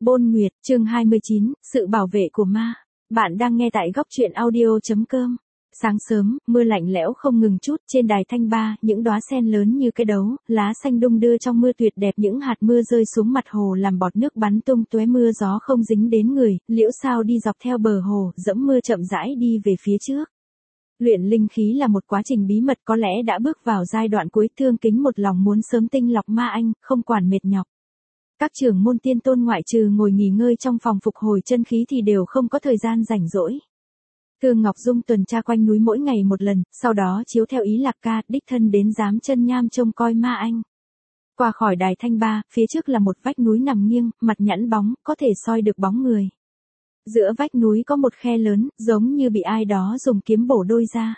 Bôn Nguyệt, chương 29, sự bảo vệ của ma. Bạn đang nghe tại góc truyện audio.com. Sáng sớm, mưa lạnh lẽo không ngừng chút, trên đài Thanh Ba, những đóa sen lớn như cái đấu, lá xanh đung đưa trong mưa tuyệt đẹp, những hạt mưa rơi xuống mặt hồ làm bọt nước bắn tung tóe, mưa gió không dính đến người. Liễu Sao đi dọc theo bờ hồ, dẫm mưa chậm rãi đi về phía trước. Luyện linh khí là một quá trình bí mật, có lẽ đã bước vào giai đoạn cuối. Thương Kính một lòng muốn sớm tinh lọc ma anh, không quản mệt nhọc. Các trưởng môn tiên tôn ngoại trừ ngồi nghỉ ngơi trong phòng phục hồi chân khí thì đều không có thời gian rảnh rỗi. Thương Ngọc Dung tuần tra quanh núi mỗi ngày một lần, sau đó chiếu theo ý Lạc Ca, đích thân đến Giám Chân Nham trông coi ma anh. Qua khỏi đài Thanh Ba, phía trước là một vách núi nằm nghiêng, mặt nhẵn bóng, có thể soi được bóng người. Giữa vách núi có một khe lớn, giống như bị ai đó dùng kiếm bổ đôi ra.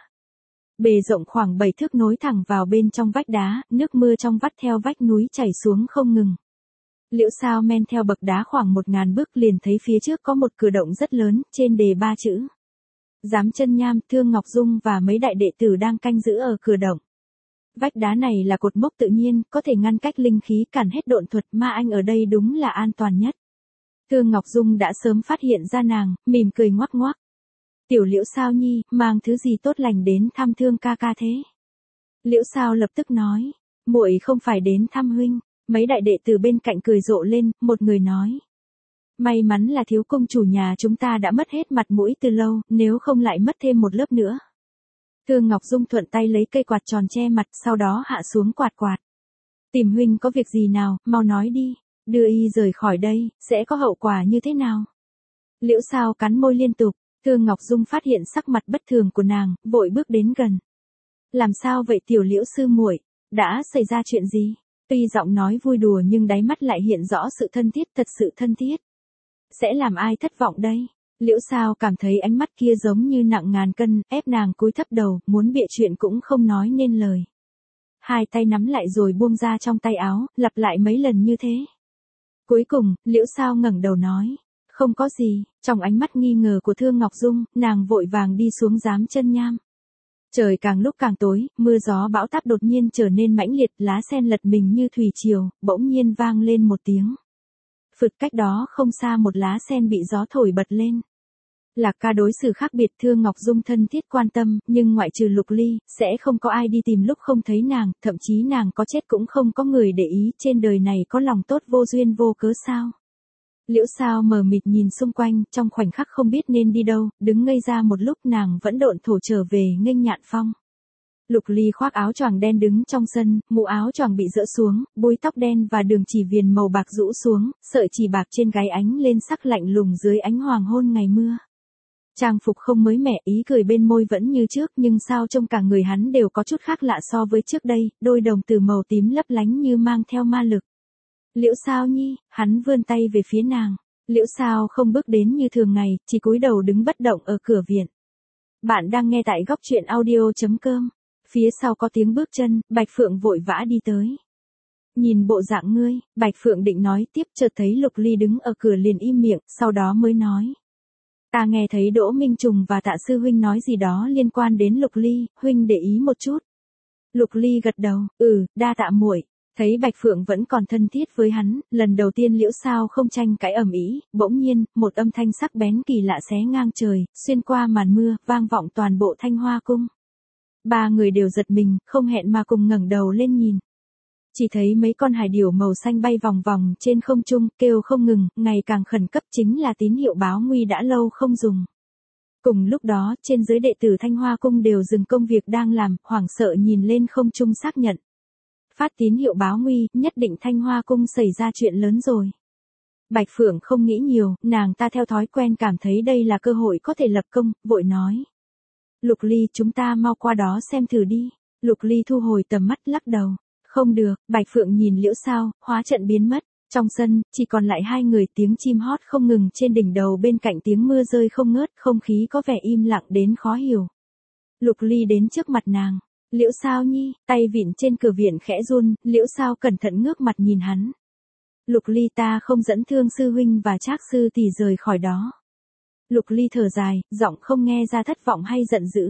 Bề rộng khoảng 7 thước nối thẳng vào bên trong vách đá, nước mưa trong vắt theo vách núi chảy xuống không ngừng. Liễu Sao men theo bậc đá khoảng 1000 bước liền thấy phía trước có một cửa động rất lớn, trên đề 3 chữ. Giám Chân Nham, Thương Ngọc Dung và mấy đại đệ tử đang canh giữ ở cửa động. Vách đá này là cột mốc tự nhiên, có thể ngăn cách linh khí, cản hết độn thuật, ma anh ở đây đúng là an toàn nhất. Thương Ngọc Dung đã sớm phát hiện ra nàng, mỉm cười ngoắc ngoắc. Tiểu Liễu Sao nhi, mang thứ gì tốt lành đến thăm Thương ca ca thế? Liễu Sao lập tức nói, muội không phải đến thăm huynh. Mấy đại đệ tử bên cạnh cười rộ lên, một người nói. May mắn là thiếu công chủ nhà chúng ta đã mất hết mặt mũi từ lâu, nếu không lại mất thêm một lớp nữa. Thương Ngọc Dung thuận tay lấy cây quạt tròn che mặt, sau đó hạ xuống quạt quạt. Tìm huynh có việc gì nào, mau nói đi, đưa y rời khỏi đây, sẽ có hậu quả như thế nào? Liễu Sao cắn môi liên tục, Thương Ngọc Dung phát hiện sắc mặt bất thường của nàng, vội bước đến gần. Làm sao vậy tiểu Liễu sư muội, đã xảy ra chuyện gì? Tuy giọng nói vui đùa nhưng đáy mắt lại hiện rõ sự thân thiết, thật sự thân thiết. Sẽ làm ai thất vọng đây? Liễu Sao cảm thấy ánh mắt kia giống như nặng ngàn cân, ép nàng cúi thấp đầu, muốn bịa chuyện cũng không nói nên lời. Hai tay nắm lại rồi buông ra trong tay áo, lặp lại mấy lần như thế. Cuối cùng, Liễu Sao ngẩng đầu nói, không có gì. Trong ánh mắt nghi ngờ của Thương Ngọc Dung, nàng vội vàng đi xuống Giám Chân Nham. Trời càng lúc càng tối, mưa gió bão táp đột nhiên trở nên mãnh liệt, lá sen lật mình như thủy triều, bỗng nhiên vang lên một tiếng. Phụt, cách đó không xa một lá sen bị gió thổi bật lên. Lạc Ca đối xử khác biệt, Thương Ngọc Dung thân thiết quan tâm, nhưng ngoại trừ Lục Ly, sẽ không có ai đi tìm lúc không thấy nàng, thậm chí nàng có chết cũng không có người để ý, trên đời này có lòng tốt vô duyên vô cớ sao? Liễu Sao mờ mịt nhìn xung quanh, trong khoảnh khắc không biết nên đi đâu, đứng ngây ra một lúc, nàng vẫn độn thổ trở về nghênh Nhạn Phong. Lục Ly khoác áo choàng đen đứng trong sân, mũ áo choàng bị rỡ xuống, búi tóc đen và đường chỉ viền màu bạc rũ xuống, sợi chỉ bạc trên gáy ánh lên sắc lạnh lùng dưới ánh hoàng hôn ngày mưa. Trang phục không mới mẻ, ý cười bên môi vẫn như trước, nhưng sao trông cả người hắn đều có chút khác lạ so với trước đây, đôi đồng tử màu tím lấp lánh như mang theo ma lực. Liễu Sao nhi, hắn vươn tay về phía nàng. Liễu Sao không bước đến như thường ngày, chỉ cúi đầu đứng bất động ở cửa viện. Bạn đang nghe tại góc truyện audio.com. Phía sau có tiếng bước chân, Bạch Phượng vội vã đi tới. Nhìn bộ dạng ngươi, Bạch Phượng định nói tiếp, chợt thấy Lục Ly đứng ở cửa liền im miệng, sau đó mới nói. Ta nghe thấy Đỗ Minh Trùng và Tạ sư huynh nói gì đó liên quan đến Lục Ly, huynh để ý một chút. Lục Ly gật đầu, đa tạ muội. Thấy Bạch Phượng vẫn còn thân thiết với hắn, lần đầu tiên Liễu Sao không tranh cãi ầm ĩ, bỗng nhiên, một âm thanh sắc bén kỳ lạ xé ngang trời, xuyên qua màn mưa, vang vọng toàn bộ Thanh Hoa cung. Ba người đều giật mình, không hẹn mà cùng ngẩng đầu lên nhìn. Chỉ thấy mấy con hải điểu màu xanh bay vòng vòng trên không trung, kêu không ngừng, ngày càng khẩn cấp, chính là tín hiệu báo nguy đã lâu không dùng. Cùng lúc đó, trên dưới đệ tử Thanh Hoa cung đều dừng công việc đang làm, hoảng sợ nhìn lên không trung xác nhận. Phát tín hiệu báo nguy, nhất định Thanh Hoa cung xảy ra chuyện lớn rồi. Bạch Phượng không nghĩ nhiều, nàng ta theo thói quen cảm thấy đây là cơ hội có thể lập công, vội nói. Lục Ly, chúng ta mau qua đó xem thử đi. Lục Ly thu hồi tầm mắt lắc đầu. Không được, Bạch Phượng nhìn Liễu Sao, hóa trận biến mất. Trong sân, chỉ còn lại hai người, tiếng chim hót không ngừng trên đỉnh đầu, bên cạnh tiếng mưa rơi không ngớt, không khí có vẻ im lặng đến khó hiểu. Lục Ly đến trước mặt nàng. Liễu Sao nhi, tay vịn trên cửa viện khẽ run, Liễu Sao cẩn thận ngước mặt nhìn hắn. Lục Ly, ta không dẫn Thương sư huynh và Trác sư tỷ rời khỏi đó. Lục Ly thở dài, giọng không nghe ra thất vọng hay giận dữ.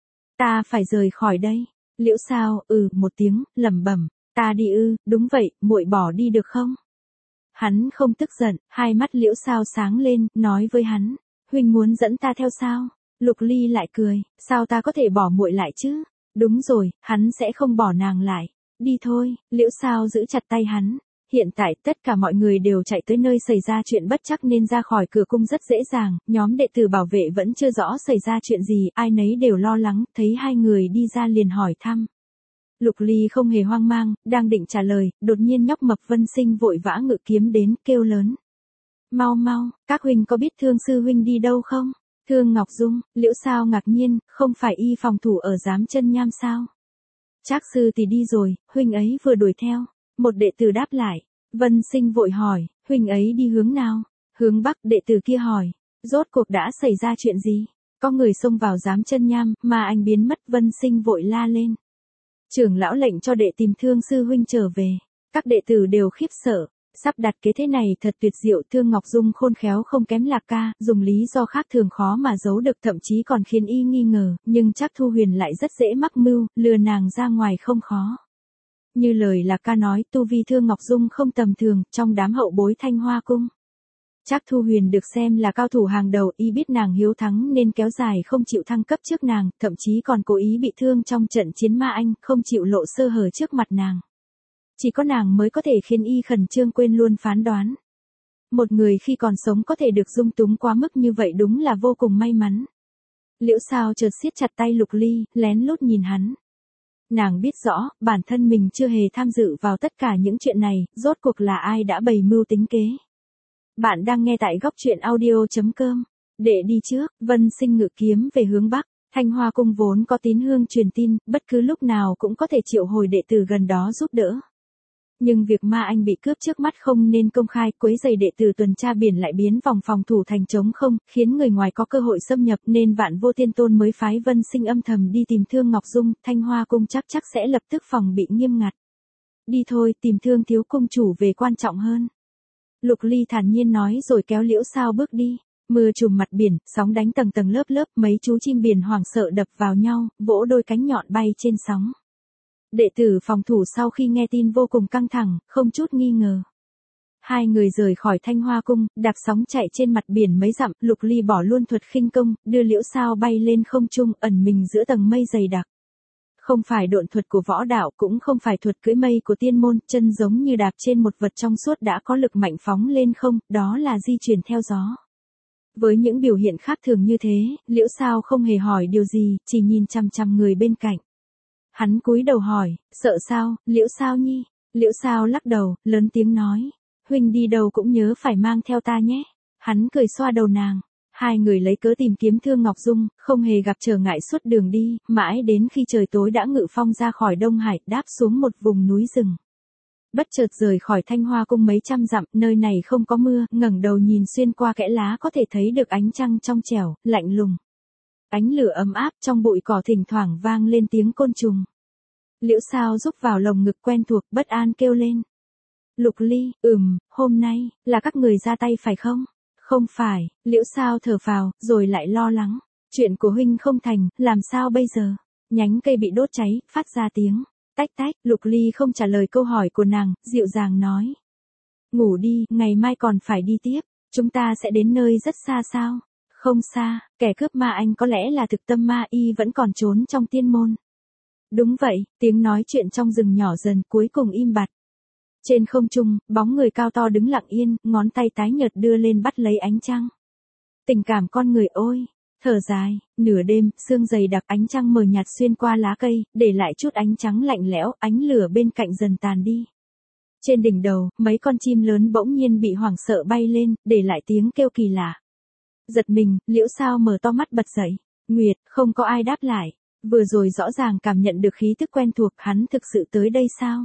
Ta phải rời khỏi đây. Liễu Sao, một tiếng, lẩm bẩm, ta đi ư, đúng vậy, muội bỏ đi được không? Hắn không tức giận, hai mắt Liễu Sao sáng lên, nói với hắn, huynh muốn dẫn ta theo sao? Lục Ly lại cười, sao ta có thể bỏ muội lại chứ? Đúng rồi, hắn sẽ không bỏ nàng lại. Đi thôi, Liễu Sao giữ chặt tay hắn. Hiện tại tất cả mọi người đều chạy tới nơi xảy ra chuyện bất trắc nên ra khỏi cửa cung rất dễ dàng, nhóm đệ tử bảo vệ vẫn chưa rõ xảy ra chuyện gì, ai nấy đều lo lắng, thấy hai người đi ra liền hỏi thăm. Lục Ly không hề hoang mang, đang định trả lời, đột nhiên nhóc Mập Vân Sinh vội vã ngự kiếm đến, kêu lớn. Mau mau, các huynh có biết Thương sư huynh đi đâu không? Thương Ngọc Dung, Liễu Sao ngạc nhiên, không phải y phòng thủ ở Giám Chân Nham sao? Trác sư thì đi rồi, huynh ấy vừa đuổi theo. Một đệ tử đáp lại, Vân Sinh vội hỏi, huynh ấy đi hướng nào? Hướng Bắc, đệ tử kia hỏi, rốt cuộc đã xảy ra chuyện gì? Có người xông vào Giám Chân Nham, mà anh biến mất. Vân Sinh vội la lên. Trưởng lão lệnh cho đệ tìm Thương sư huynh trở về. Các đệ tử đều khiếp sợ. Sắp đặt kế thế này thật tuyệt diệu. Thương Ngọc Dung khôn khéo không kém Lạc Ca, dùng lý do khác thường khó mà giấu được, thậm chí còn khiến y nghi ngờ, nhưng Trác Thu Huyền lại rất dễ mắc mưu, lừa nàng ra ngoài không khó. Như lời Lạc Ca nói, tu vi Thương Ngọc Dung không tầm thường, trong đám hậu bối Thanh Hoa cung. Trác Thu Huyền được xem là cao thủ hàng đầu, y biết nàng hiếu thắng nên kéo dài không chịu thăng cấp trước nàng, thậm chí còn cố ý bị thương trong trận chiến Ma Anh, không chịu lộ sơ hở trước mặt nàng. Chỉ có nàng mới có thể khiến y khẩn trương quên luôn phán đoán. Một người khi còn sống có thể được dung túng quá mức như vậy đúng là vô cùng may mắn. Liễu Sao chợt siết chặt tay Lục Ly, lén lút nhìn hắn. Nàng biết rõ, bản thân mình chưa hề tham dự vào tất cả những chuyện này, rốt cuộc là ai đã bày mưu tính kế. Bạn đang nghe tại góc truyện audio.com. Để đi trước, Vân Sinh ngự kiếm về hướng Bắc. Thanh Hoa cung vốn có tín hương truyền tin, bất cứ lúc nào cũng có thể triệu hồi đệ tử gần đó giúp đỡ. Nhưng việc Ma Anh bị cướp trước mắt không nên công khai, quấy rầy đệ tử tuần tra biển lại biến vòng phòng thủ thành trống không, khiến người ngoài có cơ hội xâm nhập nên Vạn Vô Tiên Tôn mới phái Vân Sinh âm thầm đi tìm Thương Ngọc Dung. Thanh Hoa cung chắc sẽ lập tức phòng bị nghiêm ngặt. Đi thôi, tìm Thương thiếu cung chủ về quan trọng hơn. Lục Ly thản nhiên nói rồi kéo Liễu Sao bước đi. Mưa trùm mặt biển, sóng đánh tầng tầng lớp lớp, mấy chú chim biển hoảng sợ đập vào nhau, vỗ đôi cánh nhọn bay trên sóng. Đệ tử phòng thủ sau khi nghe tin vô cùng căng thẳng, không chút nghi ngờ. Hai người rời khỏi Thanh Hoa cung, đạp sóng chạy trên mặt biển mấy dặm, Lục Ly bỏ luôn thuật khinh công, đưa Liễu Sao bay lên không trung, ẩn mình giữa tầng mây dày đặc. Không phải độn thuật của võ đạo, cũng không phải thuật cưỡi mây của tiên môn, chân giống như đạp trên một vật trong suốt đã có lực mạnh phóng lên không, đó là di chuyển theo gió. Với những biểu hiện khác thường như thế, Liễu Sao không hề hỏi điều gì, chỉ nhìn chằm chằm người bên cạnh. Hắn cúi đầu hỏi, sợ sao, Liễu Sao nhi? Liễu Sao lắc đầu, lớn tiếng nói, huynh đi đâu cũng nhớ phải mang theo ta nhé. Hắn cười xoa đầu nàng. Hai người lấy cớ tìm kiếm Thương Ngọc Dung, không hề gặp trở ngại suốt đường đi, mãi đến khi trời tối đã ngự phong ra khỏi Đông Hải, đáp xuống một vùng núi rừng. Bất chợt rời khỏi Thanh Hoa cung mấy trăm dặm, nơi này không có mưa, ngẩng đầu nhìn xuyên qua kẽ lá có thể thấy được ánh trăng trong trẻo, lạnh lùng. Ánh lửa ấm áp, trong bụi cỏ thỉnh thoảng vang lên tiếng côn trùng. Liễu Sao rúc vào lồng ngực quen thuộc, bất an kêu lên. Lục Ly, hôm nay, là các người ra tay phải không? Không phải, Liễu Sao thở phào, rồi lại lo lắng. Chuyện của huynh không thành, làm sao bây giờ? Nhánh cây bị đốt cháy, phát ra tiếng tách tách. Lục Ly không trả lời câu hỏi của nàng, dịu dàng nói. Ngủ đi, ngày mai còn phải đi tiếp. Chúng ta sẽ đến nơi rất xa sao? Không xa, kẻ cướp Ma Anh có lẽ là thực tâm ma, y vẫn còn trốn trong tiên môn. Đúng vậy, tiếng nói chuyện trong rừng nhỏ dần, cuối cùng im bặt. Trên không trung, bóng người cao to đứng lặng yên, ngón tay tái nhợt đưa lên bắt lấy ánh trăng. Tình cảm con người ôi, thở dài, nửa đêm, sương dày đặc, ánh trăng mờ nhạt xuyên qua lá cây, để lại chút ánh trắng lạnh lẽo, ánh lửa bên cạnh dần tàn đi. Trên đỉnh đầu, mấy con chim lớn bỗng nhiên bị hoảng sợ bay lên, để lại tiếng kêu kỳ lạ. Giật mình, Liễu Sao mở to mắt bật dậy. Nguyệt, không có ai đáp lại. Vừa rồi rõ ràng cảm nhận được khí tức quen thuộc, hắn thực sự tới đây sao?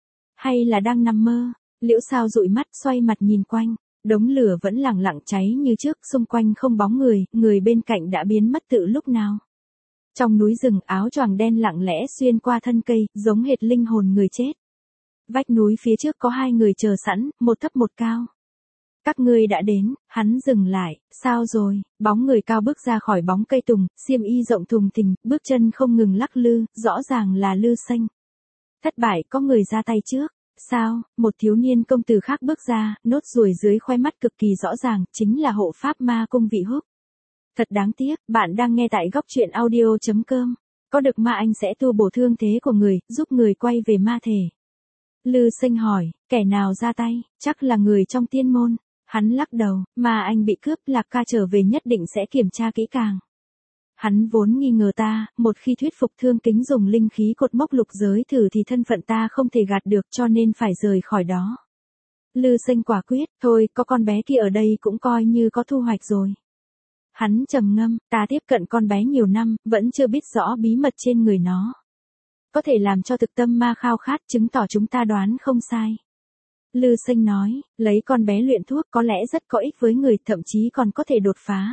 Hay là đang nằm mơ? Liễu Sao dụi mắt, xoay mặt nhìn quanh. Đống lửa vẫn lẳng lặng cháy như trước, xung quanh không bóng người, người bên cạnh đã biến mất từ lúc nào. Trong núi rừng, áo choàng đen lặng lẽ xuyên qua thân cây, giống hệt linh hồn người chết. Vách núi phía trước có hai người chờ sẵn, một thấp một cao. Các ngươi đã đến, hắn dừng lại, sao rồi? Bóng người cao bước ra khỏi bóng cây tùng, xiêm y rộng thùng thình, bước chân không ngừng lắc lư, rõ ràng là Lư Xanh. Thất bại, có người ra tay trước. Sao? Một thiếu niên công tử khác bước ra, nốt ruồi dưới khóe mắt cực kỳ rõ ràng, chính là hộ pháp ma cung Vị Húc. Thật đáng tiếc, bạn đang nghe tại góc truyện audio.com. Có được ma anh sẽ tu bổ thương thế của người, giúp người quay về ma thể. Lư Sinh hỏi, kẻ nào ra tay, chắc là người trong tiên môn. Hắn lắc đầu, ma anh bị cướp, Lạc Ca trở về nhất định sẽ kiểm tra kỹ càng. Hắn vốn nghi ngờ ta, một khi thuyết phục Thương Kính dùng linh khí cột mốc lục giới thử thì thân phận ta không thể gạt được cho nên phải rời khỏi đó. Lư Sinh quả quyết, thôi có con bé kia ở đây cũng coi như có thu hoạch rồi. Hắn trầm ngâm, ta tiếp cận con bé nhiều năm, vẫn chưa biết rõ bí mật trên người nó. Có thể làm cho thực tâm ma khao khát, chứng tỏ chúng ta đoán không sai. Lư Sinh nói, lấy con bé luyện thuốc có lẽ rất có ích với người, thậm chí còn có thể đột phá.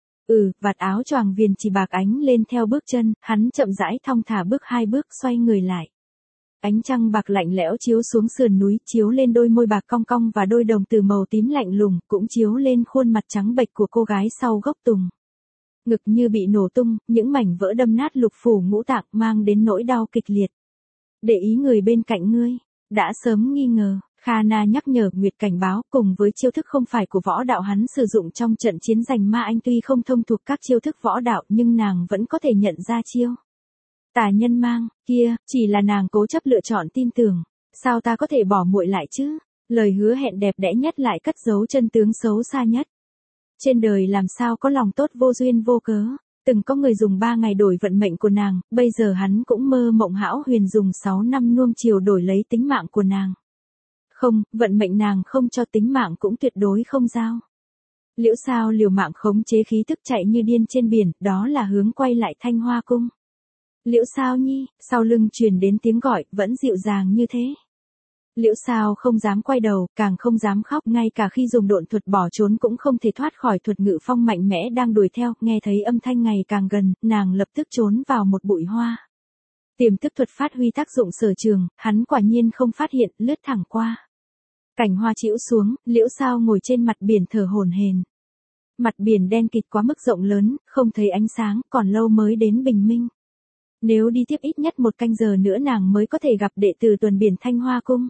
Vạt áo choàng viền chỉ bạc ánh lên theo bước chân, hắn chậm rãi thong thả bước 2 bước xoay người lại. Ánh trăng bạc lạnh lẽo chiếu xuống sườn núi, chiếu lên đôi môi bạc cong cong và đôi đồng tử màu tím lạnh lùng, cũng chiếu lên khuôn mặt trắng bệch của cô gái sau gốc tùng. Ngực như bị nổ tung, những mảnh vỡ đâm nát lục phủ ngũ tạng mang đến nỗi đau kịch liệt. Để ý người bên cạnh ngươi, đã sớm nghi ngờ. Kha Na nhắc nhở, Nguyệt cảnh báo, cùng với chiêu thức không phải của võ đạo hắn sử dụng trong trận chiến giành ma anh tuy không thông thuộc các chiêu thức võ đạo nhưng nàng vẫn có thể nhận ra chiêu. Tà nhân mang, kia, chỉ là nàng cố chấp lựa chọn tin tưởng, sao ta có thể bỏ muội lại chứ? Lời hứa hẹn đẹp đẽ nhất lại cất giấu chân tướng xấu xa nhất. Trên đời làm sao có lòng tốt vô duyên vô cớ, từng có người dùng 3 ngày đổi vận mệnh của nàng, bây giờ hắn cũng mơ mộng hão huyền dùng 6 năm nuông chiều đổi lấy tính mạng của nàng. Không, vận mệnh nàng không cho, tính mạng cũng tuyệt đối không giao. Liễu Sao liều mạng khống chế khí tức chạy như điên trên biển, đó là hướng quay lại Thanh Hoa cung. Liễu Sao nhi, sau lưng truyền đến tiếng gọi, vẫn dịu dàng như thế. Liễu Sao không dám quay đầu, càng không dám khóc, ngay cả khi dùng độn thuật bỏ trốn cũng không thể thoát khỏi thuật ngự phong mạnh mẽ đang đuổi theo, nghe thấy âm thanh ngày càng gần, nàng lập tức trốn vào một bụi hoa. Tiềm thức thuật phát huy tác dụng sở trường, hắn quả nhiên không phát hiện, lướt thẳng qua. Cảnh hoa chĩu xuống, Liễu Sao ngồi trên mặt biển thở hổn hển. Mặt biển đen kịt quá mức rộng lớn, không thấy ánh sáng, còn lâu mới đến bình minh. Nếu đi tiếp ít nhất 1 canh giờ nữa nàng mới có thể gặp đệ tử tuần biển Thanh Hoa cung.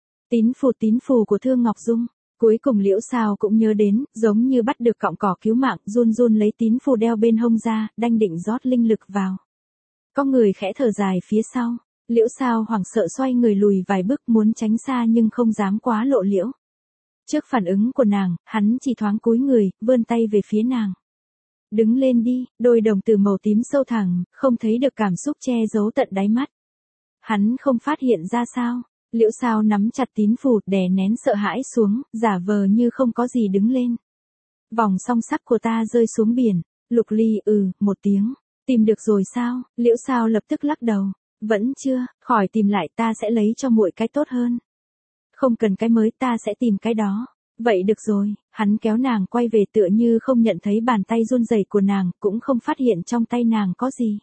Tín phù của Thương Ngọc Dung. Cuối cùng Liễu Sao cũng nhớ đến, giống như bắt được cọng cỏ cứu mạng, run run lấy tín phù đeo bên hông ra, đanh định rót linh lực vào. Có người khẽ thở dài phía sau. Liễu Sao hoảng sợ xoay người lùi vài bước muốn tránh xa nhưng không dám quá lộ liễu. Trước phản ứng của nàng, hắn chỉ thoáng cúi người, vươn tay về phía nàng. Đứng lên đi, đôi đồng tử màu tím sâu thẳm, không thấy được cảm xúc che giấu tận đáy mắt. Hắn không phát hiện ra sao. Liễu Sao nắm chặt tín phù, đè nén sợ hãi xuống, giả vờ như không có gì đứng lên. Vòng song sắc của ta rơi xuống biển. Lục Ly một tiếng. Tìm được rồi sao? Liễu Sao lập tức lắc đầu. Vẫn chưa, khỏi tìm lại, ta sẽ lấy cho muội cái tốt hơn. Không cần cái mới, ta sẽ tìm cái đó. Vậy được rồi, hắn kéo nàng quay về tựa như không nhận thấy bàn tay run rẩy của nàng, cũng không phát hiện trong tay nàng có gì.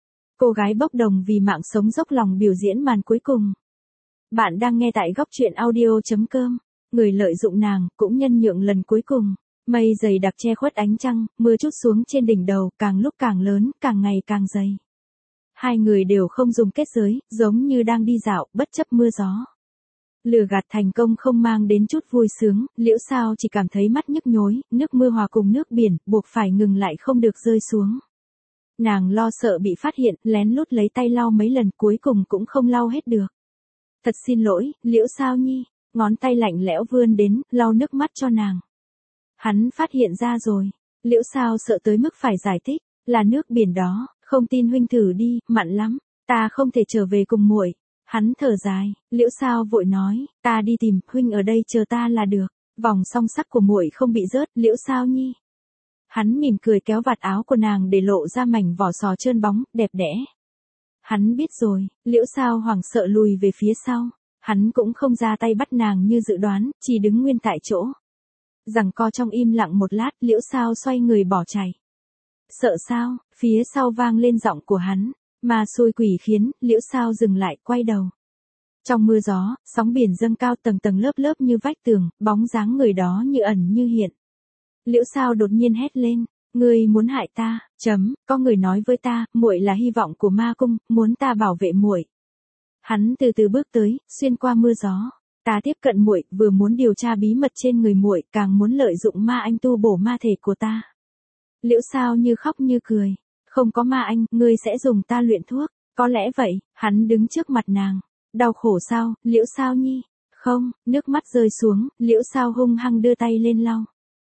Cô gái bốc đồng vì mạng sống dốc lòng biểu diễn màn cuối cùng. Bạn đang nghe tại góc truyện audio.com. Người lợi dụng nàng, cũng nhân nhượng lần cuối cùng. Mây dày đặc che khuất ánh trăng, mưa trút xuống trên đỉnh đầu, càng lúc càng lớn, càng ngày càng dày. Hai người đều không dùng kết giới, giống như đang đi dạo, bất chấp mưa gió. Lừa gạt thành công không mang đến chút vui sướng, Liễu Sao chỉ cảm thấy mắt nhức nhối, nước mưa hòa cùng nước biển, buộc phải ngừng lại không được rơi xuống. Nàng lo sợ bị phát hiện, lén lút lấy tay lau mấy lần, cuối cùng cũng không lau hết được. Thật xin lỗi, Liễu Sao nhi, ngón tay lạnh lẽo vươn đến, lau nước mắt cho nàng. Hắn phát hiện ra rồi. Liễu Sao sợ tới mức phải giải thích, là nước biển đó, không tin huynh thử đi, mặn lắm, ta không thể trở về cùng muội. Hắn thở dài, Liễu Sao vội nói, ta đi tìm, huynh ở đây chờ ta là được. Vòng song sắc của muội không bị rớt, Liễu Sao nhi. Hắn mỉm cười kéo vạt áo của nàng để lộ ra mảnh vỏ sò trơn bóng, đẹp đẽ. Hắn biết rồi, Liễu Sao hoảng sợ lùi về phía sau. Hắn cũng không ra tay bắt nàng như dự đoán, chỉ đứng nguyên tại chỗ. Giằng co trong im lặng một lát, Liễu Sao xoay người bỏ chạy. Sợ sao? Phía sau vang lên giọng của hắn. Mà xui quỷ khiến, Liễu Sao dừng lại, quay đầu. Trong mưa gió, sóng biển dâng cao tầng tầng lớp lớp như vách tường, bóng dáng người đó như ẩn như hiện. Liễu Sao đột nhiên hét lên, ngươi muốn hại ta? Có người nói với ta, muội là hy vọng của ma cung, muốn ta bảo vệ muội. Hắn từ từ bước tới, xuyên qua mưa gió. Ta tiếp cận muội, vừa muốn điều tra bí mật trên người muội, càng muốn lợi dụng ma anh tu bổ ma thể của ta. Liễu Sao như khóc như cười. Không có ma anh, ngươi sẽ dùng ta luyện thuốc. Có lẽ vậy, hắn đứng trước mặt nàng. Đau khổ sao, Liễu Sao nhi? Không, nước mắt rơi xuống, Liễu Sao hung hăng đưa tay lên lau.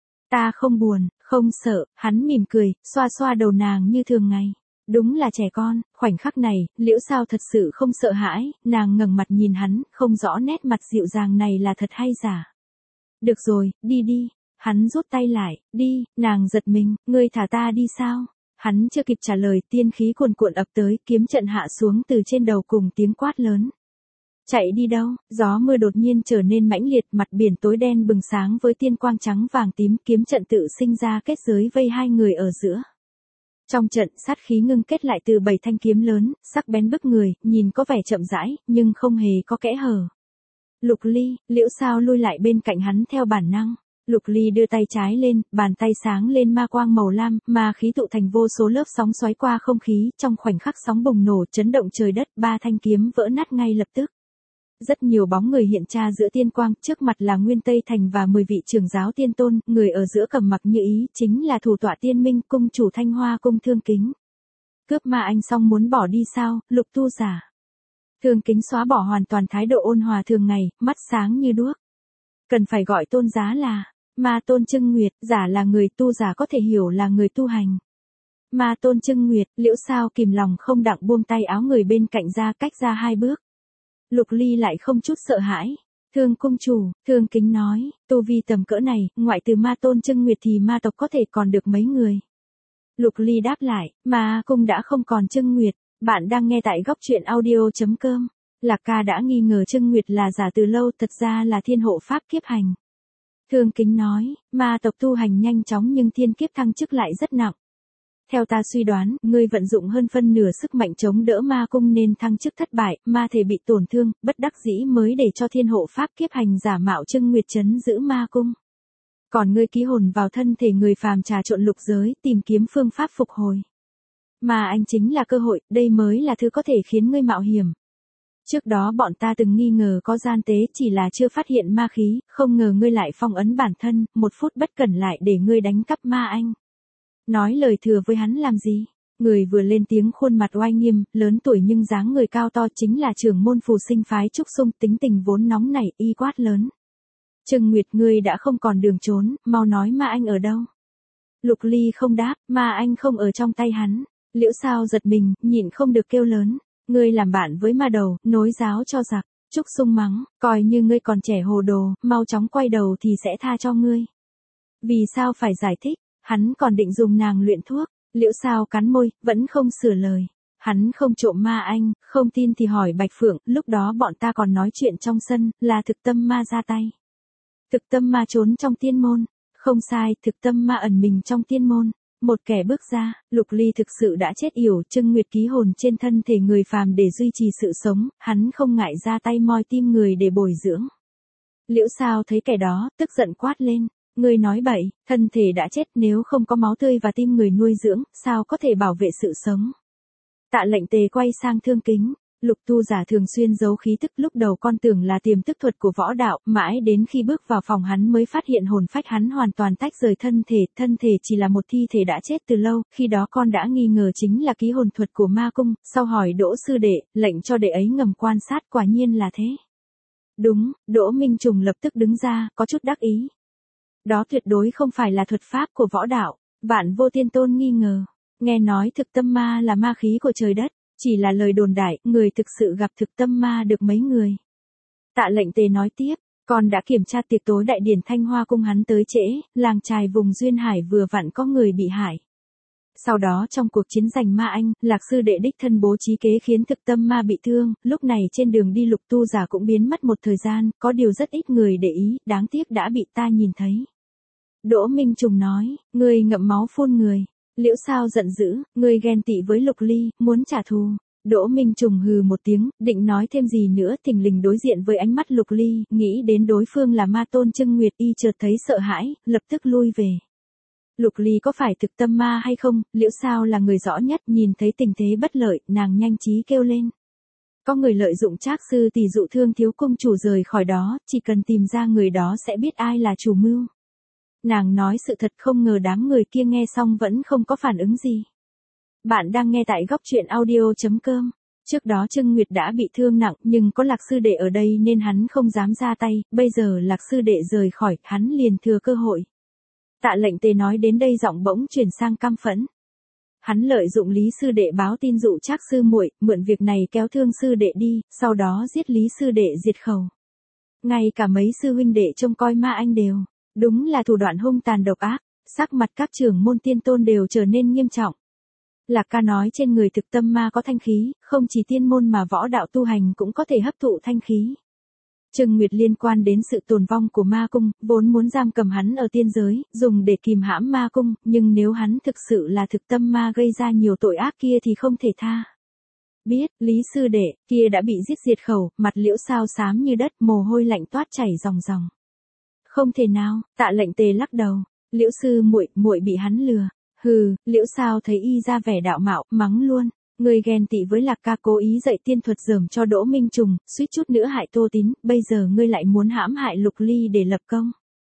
Ta không buồn, không sợ, hắn mỉm cười, xoa xoa đầu nàng như thường ngày. Đúng là trẻ con, khoảnh khắc này, Liễu Sao thật sự không sợ hãi, nàng ngẩng mặt nhìn hắn, không rõ nét mặt dịu dàng này là thật hay giả. Được rồi, đi đi. Hắn rút tay lại, đi, nàng giật mình, ngươi thả ta đi sao? Hắn chưa kịp trả lời, tiên khí cuồn cuộn ập tới, kiếm trận hạ xuống từ trên đầu cùng tiếng quát lớn. Chạy đi đâu? Gió mưa đột nhiên trở nên mãnh liệt, mặt biển tối đen bừng sáng với tiên quang trắng vàng tím, kiếm trận tự sinh ra kết giới vây hai người ở giữa. Trong trận, sát khí ngưng kết lại từ 7 thanh kiếm lớn, sắc bén bức người, nhìn có vẻ chậm rãi, nhưng không hề có kẽ hở. Lục Ly, Liễu Sao lui lại bên cạnh hắn theo bản năng. Lục Ly đưa tay trái lên, bàn tay sáng lên ma quang màu lam, ma khí tụ thành vô số lớp sóng xoáy qua không khí, trong khoảnh khắc sóng bùng nổ chấn động trời đất, 3 thanh kiếm vỡ nát ngay lập tức. Rất nhiều bóng người hiện ra giữa tiên quang, trước mặt là Nguyên Tây Thành và 10 vị trưởng giáo tiên tôn, người ở giữa cầm mặc như ý, chính là thủ tọa tiên minh, cung chủ Thanh Hoa cung Thương Kính. Cướp ma anh xong muốn bỏ đi sao, Lục tu giả. Thương Kính xóa bỏ hoàn toàn thái độ ôn hòa thường ngày, mắt sáng như đuốc. Cần phải gọi tôn giá là Ma Tôn Trưng Nguyệt, giả là người tu giả có thể hiểu là người tu hành. Ma Tôn Trưng Nguyệt, Liễu Sao kìm lòng không đặng buông tay áo người bên cạnh ra, cách ra 2 bước. Lục Ly lại không chút sợ hãi. Thương cung chủ, Thương Kính nói, tu vi tầm cỡ này, ngoại trừ Ma Tôn Trưng Nguyệt thì ma tộc có thể còn được mấy người. Lục Ly đáp lại, Ma cung đã không còn Trưng Nguyệt. Bạn đang nghe tại góc truyện audio.com. Lạc Ca đã nghi ngờ Trưng Nguyệt là giả từ lâu, thật ra là thiên hộ pháp kiếp hành. Thương Kính nói, ma tộc tu hành nhanh chóng nhưng thiên kiếp thăng chức lại rất nặng. Theo ta suy đoán, ngươi vận dụng hơn phân nửa sức mạnh chống đỡ ma cung nên thăng chức thất bại, ma thể bị tổn thương, bất đắc dĩ mới để cho thiên hộ pháp kiếp hành giả mạo Trưng Nguyệt trấn giữ ma cung. Còn ngươi ký hồn vào thân thể người phàm trà trộn lục giới, tìm kiếm phương pháp phục hồi. Mà anh chính là cơ hội, đây mới là thứ có thể khiến ngươi mạo hiểm. Trước đó bọn ta từng nghi ngờ có gian tế, chỉ là chưa phát hiện ma khí, không ngờ ngươi lại phong ấn bản thân, 1 phút bất cẩn lại để ngươi đánh cắp ma anh. Nói lời thừa với hắn làm gì? Người vừa lên tiếng khuôn mặt oai nghiêm, lớn tuổi nhưng dáng người cao to, chính là trưởng môn phù sinh phái Trúc Sung, tính tình vốn nóng nảy, y quát lớn. Trừng Nguyệt, ngươi đã không còn đường trốn, mau nói ma anh ở đâu? Lục Ly không đáp, ma anh không ở trong tay hắn. Liễu Sao giật mình, nhịn không được kêu lớn. Ngươi làm bạn với ma đầu, nối giáo cho giặc. Trúc Sung mắng, coi như ngươi còn trẻ hồ đồ, mau chóng quay đầu thì sẽ tha cho ngươi. Vì sao phải giải thích? Hắn còn định dùng nàng luyện thuốc. Liễu Sao cắn môi, vẫn không sửa lời. Hắn không trộm ma anh, không tin thì hỏi Bạch Phượng, lúc đó bọn ta còn nói chuyện trong sân, là thực tâm ma ra tay. Thực tâm ma trốn trong tiên môn. Không sai, thực tâm ma ẩn mình trong tiên môn. Một kẻ bước ra, Lục Ly thực sự đã chết yểu, Trưng Nguyệt ký hồn trên thân thể người phàm để duy trì sự sống, hắn không ngại ra tay moi tim người để bồi dưỡng. Liễu Sao thấy kẻ đó, tức giận quát lên, ngươi nói bậy, thân thể đã chết, nếu không có máu tươi và tim người nuôi dưỡng, sao có thể bảo vệ sự sống? Tạ Lệnh Tề quay sang Thương Kính. Lục tu giả thường xuyên giấu khí tức, lúc đầu con tưởng là tiềm thức thuật của võ đạo, mãi đến khi bước vào phòng hắn mới phát hiện hồn phách hắn hoàn toàn tách rời thân thể chỉ là một thi thể đã chết từ lâu, khi đó con đã nghi ngờ chính là ký hồn thuật của ma cung, sau hỏi Đỗ sư đệ, lệnh cho đệ ấy ngầm quan sát, quả nhiên là thế. Đúng, Đỗ Minh Trùng lập tức đứng ra, có chút đắc ý. Đó tuyệt đối không phải là thuật pháp của võ đạo, Vạn Vô Tiên Tôn nghi ngờ, nghe nói thực tâm ma là ma khí của trời đất. Chỉ là lời đồn đại, người thực sự gặp thực tâm ma được mấy người. Tạ Lệnh Tề nói tiếp, con đã kiểm tra tiệc tối đại điển Thanh Hoa cung hắn tới trễ, làng trài vùng Duyên Hải vừa vặn có người bị hại. Sau đó trong cuộc chiến giành ma anh, Lạc sư đệ đích thân bố trí kế khiến thực tâm ma bị thương, lúc này trên đường đi Lục tu giả cũng biến mất một thời gian, có điều rất ít người để ý, đáng tiếc đã bị ta nhìn thấy. Đỗ Minh Trùng nói, ngươi ngậm máu phun người. Liễu Sao giận dữ, ngươi ghen tị với Lục Ly, muốn trả thù. Đỗ Minh Trùng hừ một tiếng, định nói thêm gì nữa, thình lình đối diện với ánh mắt Lục Ly, nghĩ đến đối phương là Ma Tôn Trưng Nguyệt, y chợt thấy sợ hãi, lập tức lui về. Lục Ly có phải thực tâm ma hay không, Liễu Sao là người rõ nhất, nhìn thấy tình thế bất lợi, nàng nhanh trí kêu lên. Có người lợi dụng Trác sư tỷ dụ thương thiếu cung chủ rời khỏi đó, chỉ cần tìm ra người đó sẽ biết ai là chủ mưu. Nàng nói sự thật, không ngờ đám người kia nghe xong vẫn không có phản ứng gì. Bạn đang nghe tại góc truyện audio.com. Trước đó Trưng Nguyệt đã bị thương nặng nhưng có Lạc sư đệ ở đây nên hắn không dám ra tay, bây giờ Lạc sư đệ rời khỏi, hắn liền thừa cơ hội. Tạ Lệnh Tề nói đến đây giọng bỗng chuyển sang căm phẫn. Hắn lợi dụng Lý sư đệ báo tin dụ Trác sư muội, mượn việc này kéo Thương sư đệ đi, sau đó giết Lý sư đệ diệt khẩu. Ngay cả mấy sư huynh đệ trông coi Ma Anh đều, đúng là thủ đoạn hung tàn độc ác, sắc mặt các trưởng môn tiên tôn đều trở nên nghiêm trọng. Lạc Ca nói trên người thực tâm ma có thanh khí, không chỉ tiên môn mà võ đạo tu hành cũng có thể hấp thụ thanh khí. Trừng Nguyệt liên quan đến sự tồn vong của ma cung, vốn muốn giam cầm hắn ở tiên giới, dùng để kìm hãm ma cung, nhưng nếu hắn thực sự là thực tâm ma gây ra nhiều tội ác kia thì không thể tha. Biết, Lý sư đệ kia đã bị giết diệt khẩu, mặt Liễu Sao xám như đất, mồ hôi lạnh toát chảy ròng ròng. Không thể nào, Tạ Lệnh Tề lắc đầu, Liễu sư muội bị hắn lừa. Hừ, Liễu Sao thấy y ra vẻ đạo mạo, mắng luôn. Người ghen tị với Lạc Ca cố ý dạy tiên thuật dởm cho Đỗ Minh Trùng, suýt chút nữa hại Tô Tín, bây giờ ngươi lại muốn hãm hại Lục Ly để lập công.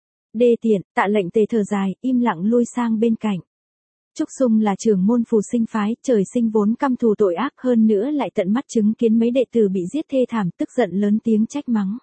Đê tiện, Tạ Lệnh Tề thở dài, im lặng lui sang bên cạnh. Trúc Sung là trưởng môn Phù Sinh phái, trời sinh vốn căm thù tội ác, hơn nữa lại tận mắt chứng kiến mấy đệ tử bị giết thê thảm, tức giận lớn tiếng trách mắng.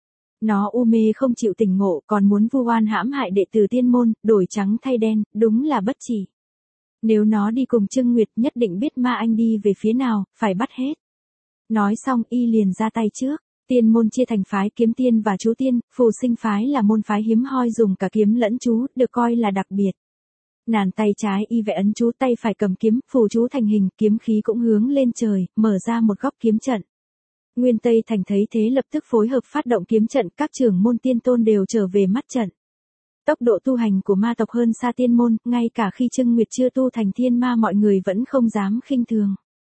Nó u mê không chịu tỉnh ngộ, còn muốn vu oan hãm hại đệ tử tiên môn, đổi trắng thay đen, đúng là bất chỉ. Nếu nó đi cùng Trưng Nguyệt nhất định biết Ma Anh đi về phía nào, phải bắt hết. Nói xong y liền ra tay trước. Tiên môn chia thành phái kiếm tiên và chú tiên, Phù Sinh phái là môn phái hiếm hoi dùng cả kiếm lẫn chú, được coi là đặc biệt. Nàn tay trái y vẽ ấn chú, tay phải cầm kiếm, phù chú thành hình, kiếm khí cũng hướng lên trời, mở ra một góc kiếm trận. Nguyên Tây Thành thấy thế lập tức phối hợp phát động kiếm trận, các trưởng môn tiên tôn đều trở về mắt trận. Tốc độ tu hành của ma tộc hơn xa tiên môn, ngay cả khi Trưng Nguyệt chưa tu thành thiên ma mọi người vẫn không dám khinh thường.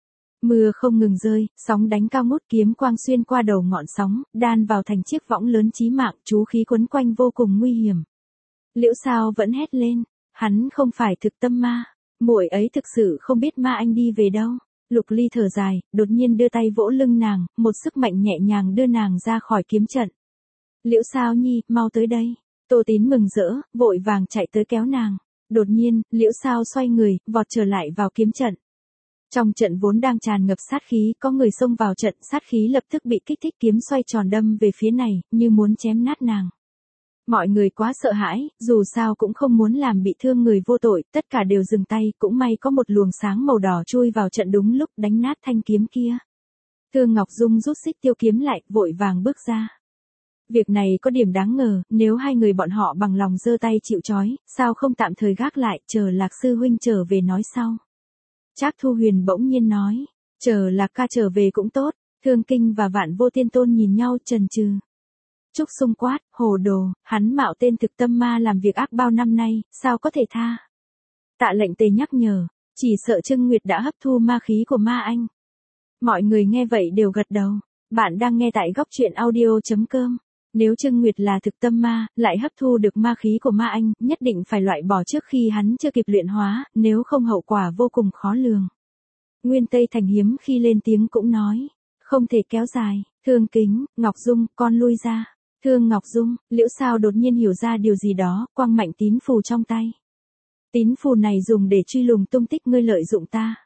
Mưa không ngừng rơi, sóng đánh cao ngút, kiếm quang xuyên qua đầu ngọn sóng, đan vào thành chiếc võng lớn chí mạng, chú khí quấn quanh vô cùng nguy hiểm. Liễu Sao vẫn hét lên, hắn không phải thực tâm ma, muội ấy thực sự không biết Ma Anh đi về đâu. Lục Ly thở dài, đột nhiên đưa tay vỗ lưng nàng, một sức mạnh nhẹ nhàng đưa nàng ra khỏi kiếm trận. Liễu Sao nhi, mau tới đây. Tô Tín mừng rỡ, vội vàng chạy tới kéo nàng. Đột nhiên, Liễu Sao xoay người, vọt trở lại vào kiếm trận. Trong trận vốn đang tràn ngập sát khí, có người xông vào trận, sát khí lập tức bị kích thích, kiếm xoay tròn đâm về phía này, như muốn chém nát nàng. Mọi người quá sợ hãi, dù sao cũng không muốn làm bị thương người vô tội, tất cả đều dừng tay, cũng may có một luồng sáng màu đỏ chui vào trận đúng lúc đánh nát thanh kiếm kia. Thương Ngọc Dung rút xích tiêu kiếm lại, vội vàng bước ra. Việc này có điểm đáng ngờ, nếu hai người bọn họ bằng lòng giơ tay chịu trói, sao không tạm thời gác lại, chờ Lạc sư huynh trở về nói sau. Trác Thu Huyền bỗng nhiên nói, chờ Lạc ca trở về cũng tốt. Thương Kinh và Vạn Vô Tiên Tôn nhìn nhau chần chừ. Trúc Sung quát, hồ đồ, hắn mạo tên thực tâm ma làm việc ác bao năm nay, sao có thể tha. Tạ Lệnh Tề nhắc nhở, chỉ sợ Trưng Nguyệt đã hấp thu ma khí của Ma Anh. Mọi người nghe vậy đều gật đầu. Bạn đang nghe tại góc truyện audio.com. Nếu Trưng Nguyệt là thực tâm ma, lại hấp thu được ma khí của Ma Anh, nhất định phải loại bỏ trước khi hắn chưa kịp luyện hóa, nếu không hậu quả vô cùng khó lường. Nguyên Tây Thành hiếm khi lên tiếng cũng nói, không thể kéo dài. Thương Kính, Ngọc Dung, con lui ra. Thương Ngọc Dung, Liễu Sao đột nhiên hiểu ra điều gì đó, quăng mạnh tín phù trong tay. Tín phù này dùng để truy lùng tung tích ngươi lợi dụng ta.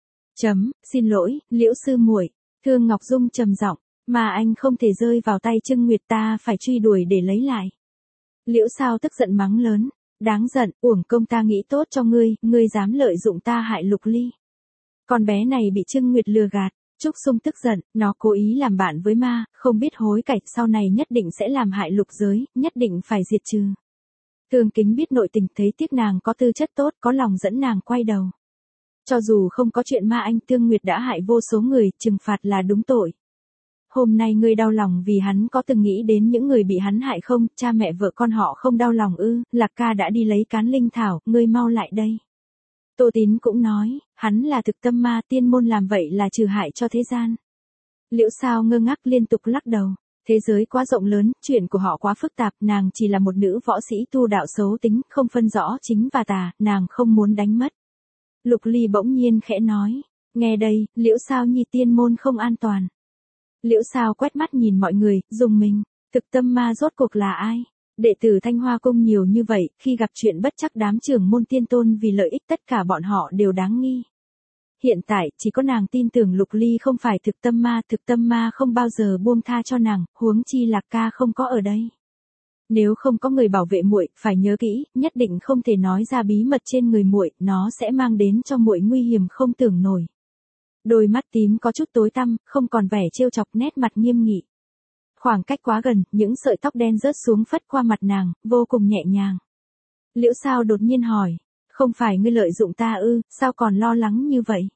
Xin lỗi, Liễu sư muội. Thương Ngọc Dung trầm giọng, mà anh không thể rơi vào tay Trưng Nguyệt, ta phải truy đuổi để lấy lại. Liễu Sao tức giận mắng lớn, đáng giận, uổng công ta nghĩ tốt cho ngươi dám lợi dụng ta hại Lục Ly. Con bé này bị Trưng Nguyệt lừa gạt. Trúc Sung tức giận, nó cố ý làm bạn với ma, không biết hối cải, sau này nhất định sẽ làm hại lục giới, nhất định phải diệt trừ. Thương Kính biết nội tình, thấy tiếc nàng có tư chất tốt, có lòng dẫn nàng quay đầu. Cho dù không có chuyện Ma Anh, Thương Nguyệt đã hại vô số người, trừng phạt là đúng tội. Hôm nay ngươi đau lòng vì hắn có từng nghĩ đến những người bị hắn hại không, cha mẹ vợ con họ không đau lòng ư? Lạc ca đã đi lấy cán linh thảo, ngươi mau lại đây. Tô Tín cũng nói, hắn là thực tâm ma, tiên môn làm vậy là trừ hại cho thế gian. Liễu Sao ngơ ngác liên tục lắc đầu, thế giới quá rộng lớn, chuyện của họ quá phức tạp, nàng chỉ là một nữ võ sĩ tu đạo xấu tính, không phân rõ chính và tà, nàng không muốn đánh mất. Lục Ly bỗng nhiên khẽ nói, nghe đây, Liễu Sao nhi, tiên môn không an toàn. Liễu Sao quét mắt nhìn mọi người, rùng mình. Thực tâm ma rốt cuộc là ai? Đệ tử Thanh Hoa Cung nhiều như vậy, khi gặp chuyện bất trắc đám trưởng môn tiên tôn vì lợi ích tất cả bọn họ đều đáng nghi. Hiện tại, chỉ có nàng tin tưởng Lục Ly không phải thực tâm ma không bao giờ buông tha cho nàng, huống chi Lạc Ca không có ở đây. Nếu không có người bảo vệ muội, phải nhớ kỹ, nhất định không thể nói ra bí mật trên người muội, nó sẽ mang đến cho muội nguy hiểm không tưởng nổi. Đôi mắt tím có chút tối tăm, không còn vẻ trêu chọc, nét mặt nghiêm nghị. Khoảng cách quá gần, những sợi tóc đen rớt xuống phất qua mặt nàng, vô cùng nhẹ nhàng. Liễu Sao đột nhiên hỏi, không phải ngươi lợi dụng ta ư, sao còn lo lắng như vậy?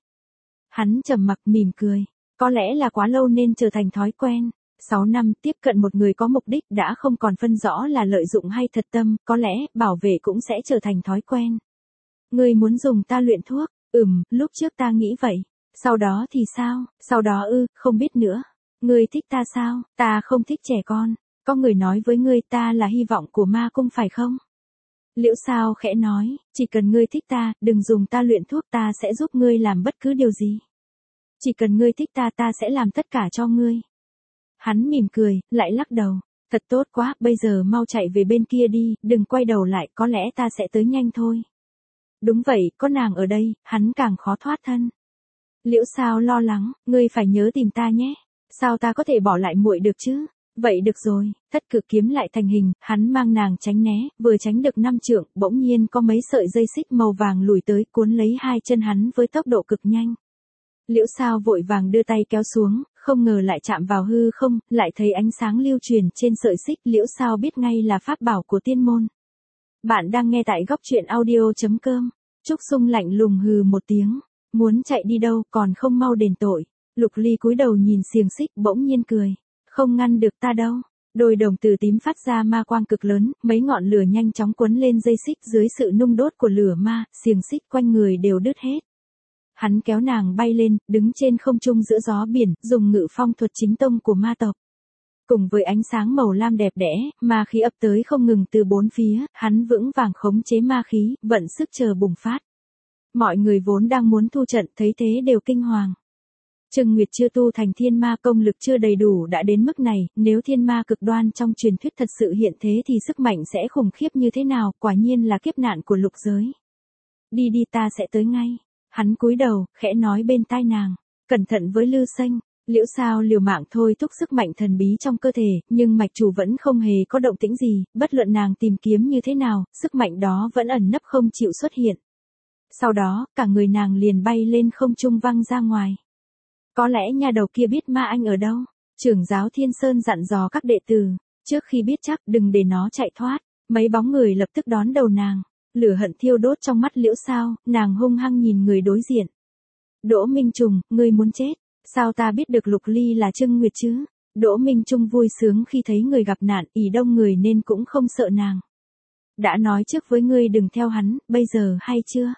Hắn trầm mặc mỉm cười, có lẽ là quá lâu nên trở thành thói quen. 6 năm tiếp cận một người có mục đích đã không còn phân rõ là lợi dụng hay thật tâm, có lẽ bảo vệ cũng sẽ trở thành thói quen. Ngươi muốn dùng ta luyện thuốc, lúc trước ta nghĩ vậy. Sau đó thì sao? Sau đó không biết nữa. Ngươi thích ta sao? Ta không thích trẻ con. Có người nói với ngươi ta là hy vọng của ma cung phải không? Liễu Sao khẽ nói, chỉ cần ngươi thích ta, đừng dùng ta luyện thuốc, ta sẽ giúp ngươi làm bất cứ điều gì. Chỉ cần ngươi thích ta, ta sẽ làm tất cả cho ngươi. Hắn mỉm cười, lại lắc đầu. Thật tốt quá, bây giờ mau chạy về bên kia đi, đừng quay đầu lại, có lẽ ta sẽ tới nhanh thôi. Đúng vậy, có nàng ở đây, hắn càng khó thoát thân. Liễu Sao lo lắng, ngươi phải nhớ tìm ta nhé. Sao ta có thể bỏ lại muội được chứ? Vậy được rồi, thất cực kiếm lại thành hình, hắn mang nàng tránh né, vừa tránh được 5 trượng, bỗng nhiên có mấy sợi dây xích màu vàng lùi tới cuốn lấy hai chân hắn với tốc độ cực nhanh. Liễu Sao vội vàng đưa tay kéo xuống, không ngờ lại chạm vào hư không, lại thấy ánh sáng lưu truyền trên sợi xích, Liễu Sao biết ngay là pháp bảo của tiên môn. Bạn đang nghe tại góc truyện audio.com. Trúc Sung lạnh lùng hừ một tiếng, muốn chạy đi đâu, còn không mau đền tội. Lục Ly cúi đầu nhìn xiềng xích, bỗng nhiên cười, không ngăn được ta đâu. Đôi đồng tử tím phát ra ma quang cực lớn, mấy ngọn lửa nhanh chóng quấn lên dây xích, dưới sự nung đốt của lửa ma, xiềng xích quanh người đều đứt hết. Hắn kéo nàng bay lên, đứng trên không trung giữa gió biển, dùng ngự phong thuật chính tông của ma tộc. Cùng với ánh sáng màu lam đẹp đẽ, ma khí ập tới không ngừng từ bốn phía, hắn vững vàng khống chế ma khí, vận sức chờ bùng phát. Mọi người vốn đang muốn thu trận, thấy thế đều kinh hoàng. Trừng Nguyệt chưa tu thành thiên ma, công lực chưa đầy đủ đã đến mức này, nếu thiên ma cực đoan trong truyền thuyết thật sự hiện thế thì sức mạnh sẽ khủng khiếp như thế nào, quả nhiên là kiếp nạn của lục giới. Đi đi, ta sẽ tới ngay. Hắn cúi đầu, khẽ nói bên tai nàng, cẩn thận với Lư Xanh. Liễu Sao liều mạng thôi thúc sức mạnh thần bí trong cơ thể, nhưng mạch chủ vẫn không hề có động tĩnh gì, bất luận nàng tìm kiếm như thế nào, sức mạnh đó vẫn ẩn nấp không chịu xuất hiện. Sau đó, cả người nàng liền bay lên không trung văng ra ngoài. Có lẽ nhà đầu kia biết ma anh ở đâu. Trưởng giáo Thiên Sơn dặn dò các đệ tử, trước khi biết chắc đừng để nó chạy thoát. Mấy bóng người lập tức đón đầu nàng. Lửa hận thiêu đốt trong mắt Liễu Sao, nàng hung hăng nhìn người đối diện. Đỗ Minh Trùng, ngươi muốn chết. Sao ta biết được Lục Ly là Trưng Nguyệt chứ? Đỗ Minh Trung vui sướng khi thấy người gặp nạn, ỷ đông người nên cũng không sợ nàng. Đã nói trước với ngươi đừng theo hắn, bây giờ hay chưa?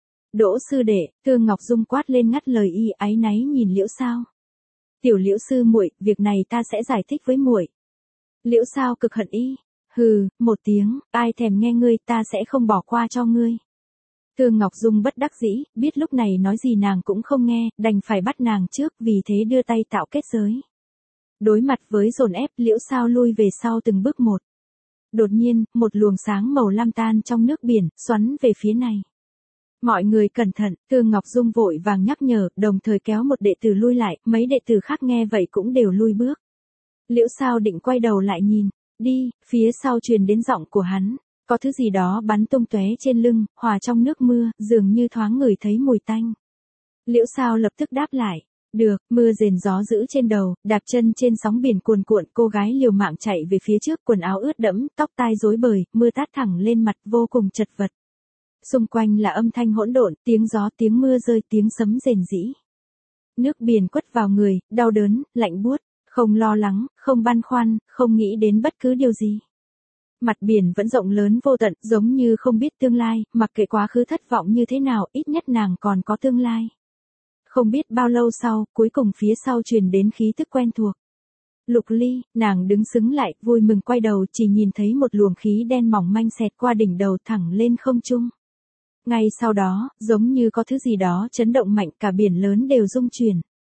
Đỗ sư đệ, Thương Ngọc Dung quát lên ngắt lời y, áy náy nhìn Liễu Sao. Tiểu Liễu sư muội, việc này ta sẽ giải thích với muội. Liễu Sao cực hận y, hừ, một tiếng, ai thèm nghe ngươi, ta sẽ không bỏ qua cho ngươi. Thương Ngọc Dung bất đắc dĩ, biết lúc này nói gì nàng cũng không nghe, đành phải bắt nàng trước, vì thế đưa tay tạo kết giới. Đối mặt với dồn ép, Liễu Sao lui về sau từng bước một. Đột nhiên, một luồng sáng màu lam tan trong nước biển, xoắn về phía này. Mọi người cẩn thận, Thương Ngọc Dung vội vàng nhắc nhở, đồng thời kéo một đệ tử lui lại, mấy đệ tử khác nghe vậy cũng đều lui bước. Liễu Sao định quay đầu lại nhìn, đi, phía sau truyền đến giọng của hắn, có thứ gì đó bắn tung tóe trên lưng, hòa trong nước mưa, dường như thoáng ngửi thấy mùi tanh. Liễu Sao lập tức đáp lại, được, mưa rền gió dữ trên đầu, đạp chân trên sóng biển cuồn cuộn, cô gái liều mạng chạy về phía trước, quần áo ướt đẫm, tóc tai rối bời, mưa tát thẳng lên mặt, vô cùng chật vật. Xung quanh là âm thanh hỗn độn, tiếng gió, tiếng mưa rơi, tiếng sấm rền rĩ. Nước biển quất vào người, đau đớn, lạnh buốt, không lo lắng, không băn khoăn, không nghĩ đến bất cứ điều gì. Mặt biển vẫn rộng lớn vô tận, giống như không biết tương lai, mặc kệ quá khứ thất vọng như thế nào, ít nhất nàng còn có tương lai. Không biết bao lâu sau, cuối cùng phía sau truyền đến khí tức quen thuộc. Lục Ly, nàng đứng sững lại, vui mừng quay đầu, chỉ nhìn thấy một luồng khí đen mỏng manh xẹt qua đỉnh đầu thẳng lên không trung. Ngay sau đó, giống như có thứ gì đó chấn động mạnh, cả biển lớn đều rung chuyển.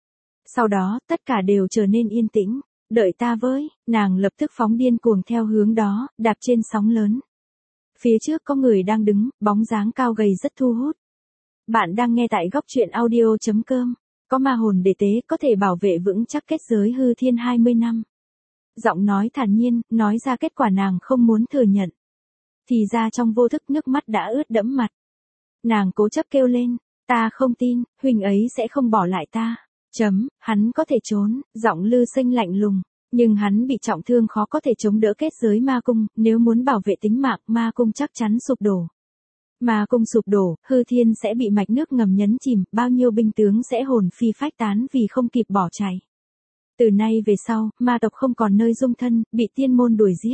Sau đó, tất cả đều trở nên yên tĩnh. Đợi ta với, nàng lập tức phóng điên cuồng theo hướng đó, đạp trên sóng lớn. Phía trước có người đang đứng, bóng dáng cao gầy rất thu hút. Bạn đang nghe tại góc truyện audio.com. Có ma hồn để tế có thể bảo vệ vững chắc kết giới hư thiên 20 năm. Giọng nói thản nhiên, nói ra kết quả nàng không muốn thừa nhận. Thì ra trong vô thức nước mắt đã ướt đẫm mặt. Nàng cố chấp kêu lên, ta không tin, huynh ấy sẽ không bỏ lại ta. Hắn có thể trốn, giọng Lư Sinh lạnh lùng. Nhưng hắn bị trọng thương khó có thể chống đỡ kết giới ma cung, nếu muốn bảo vệ tính mạng ma cung chắc chắn sụp đổ. Ma cung sụp đổ, hư thiên sẽ bị mạch nước ngầm nhấn chìm, bao nhiêu binh tướng sẽ hồn phi phách tán vì không kịp bỏ chạy. Từ nay về sau, ma tộc không còn nơi dung thân, bị tiên môn đuổi giết.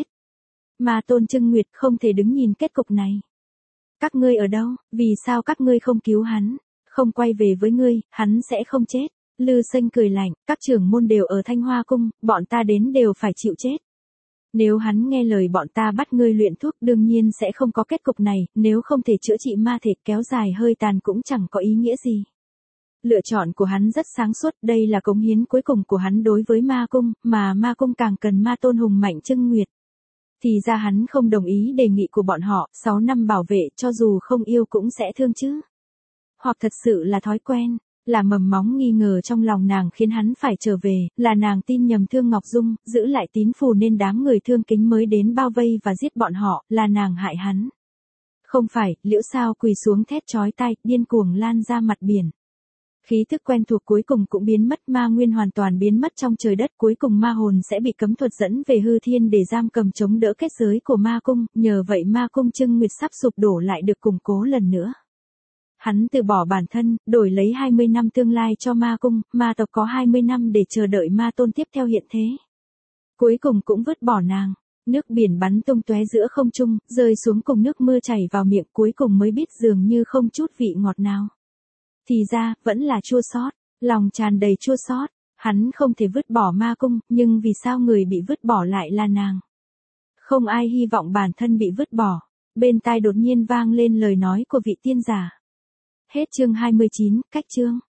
Ma tôn Trưng Nguyệt không thể đứng nhìn kết cục này. Các ngươi ở đâu, vì sao các ngươi không cứu hắn, không quay về với ngươi, hắn sẽ không chết. Lư Sinh cười lạnh, các trưởng môn đều ở Thanh Hoa Cung, bọn ta đến đều phải chịu chết. Nếu hắn nghe lời bọn ta bắt ngươi luyện thuốc đương nhiên sẽ không có kết cục này, nếu không thể chữa trị ma thể kéo dài hơi tàn cũng chẳng có ý nghĩa gì. Lựa chọn của hắn rất sáng suốt, đây là cống hiến cuối cùng của hắn đối với ma cung, mà ma cung càng cần ma tôn hùng mạnh Trưng Nguyệt. Thì ra hắn không đồng ý đề nghị của bọn họ, 6 năm bảo vệ cho dù không yêu cũng sẽ thương chứ. Hoặc thật sự là thói quen. Là mầm móng nghi ngờ trong lòng nàng khiến hắn phải trở về, là nàng tin nhầm Thương Ngọc Dung, giữ lại tín phù nên đám người Thương Kính mới đến bao vây và giết bọn họ, là nàng hại hắn. Không phải, Liễu Sao quỳ xuống thét chói tai, điên cuồng lan ra mặt biển. Khí thức quen thuộc cuối cùng cũng biến mất, ma nguyên hoàn toàn biến mất trong trời đất, cuối cùng ma hồn sẽ bị cấm thuật dẫn về hư thiên để giam cầm chống đỡ kết giới của ma cung, nhờ vậy ma cung Trưng Nguyệt sắp sụp đổ lại được củng cố lần nữa. Hắn từ bỏ bản thân, đổi lấy 20 năm tương lai cho ma cung, ma tộc có 20 năm để chờ đợi ma tôn tiếp theo hiện thế. Cuối cùng cũng vứt bỏ nàng, nước biển bắn tung tóe giữa không trung, rơi xuống cùng nước mưa chảy vào miệng cuối cùng mới biết dường như không chút vị ngọt nào. Thì ra, vẫn là chua xót, lòng tràn đầy chua xót, hắn không thể vứt bỏ ma cung, nhưng vì sao người bị vứt bỏ lại là nàng? Không ai hy vọng bản thân bị vứt bỏ, bên tai đột nhiên vang lên lời nói của vị tiên giả. Hết chương 29, cách chương.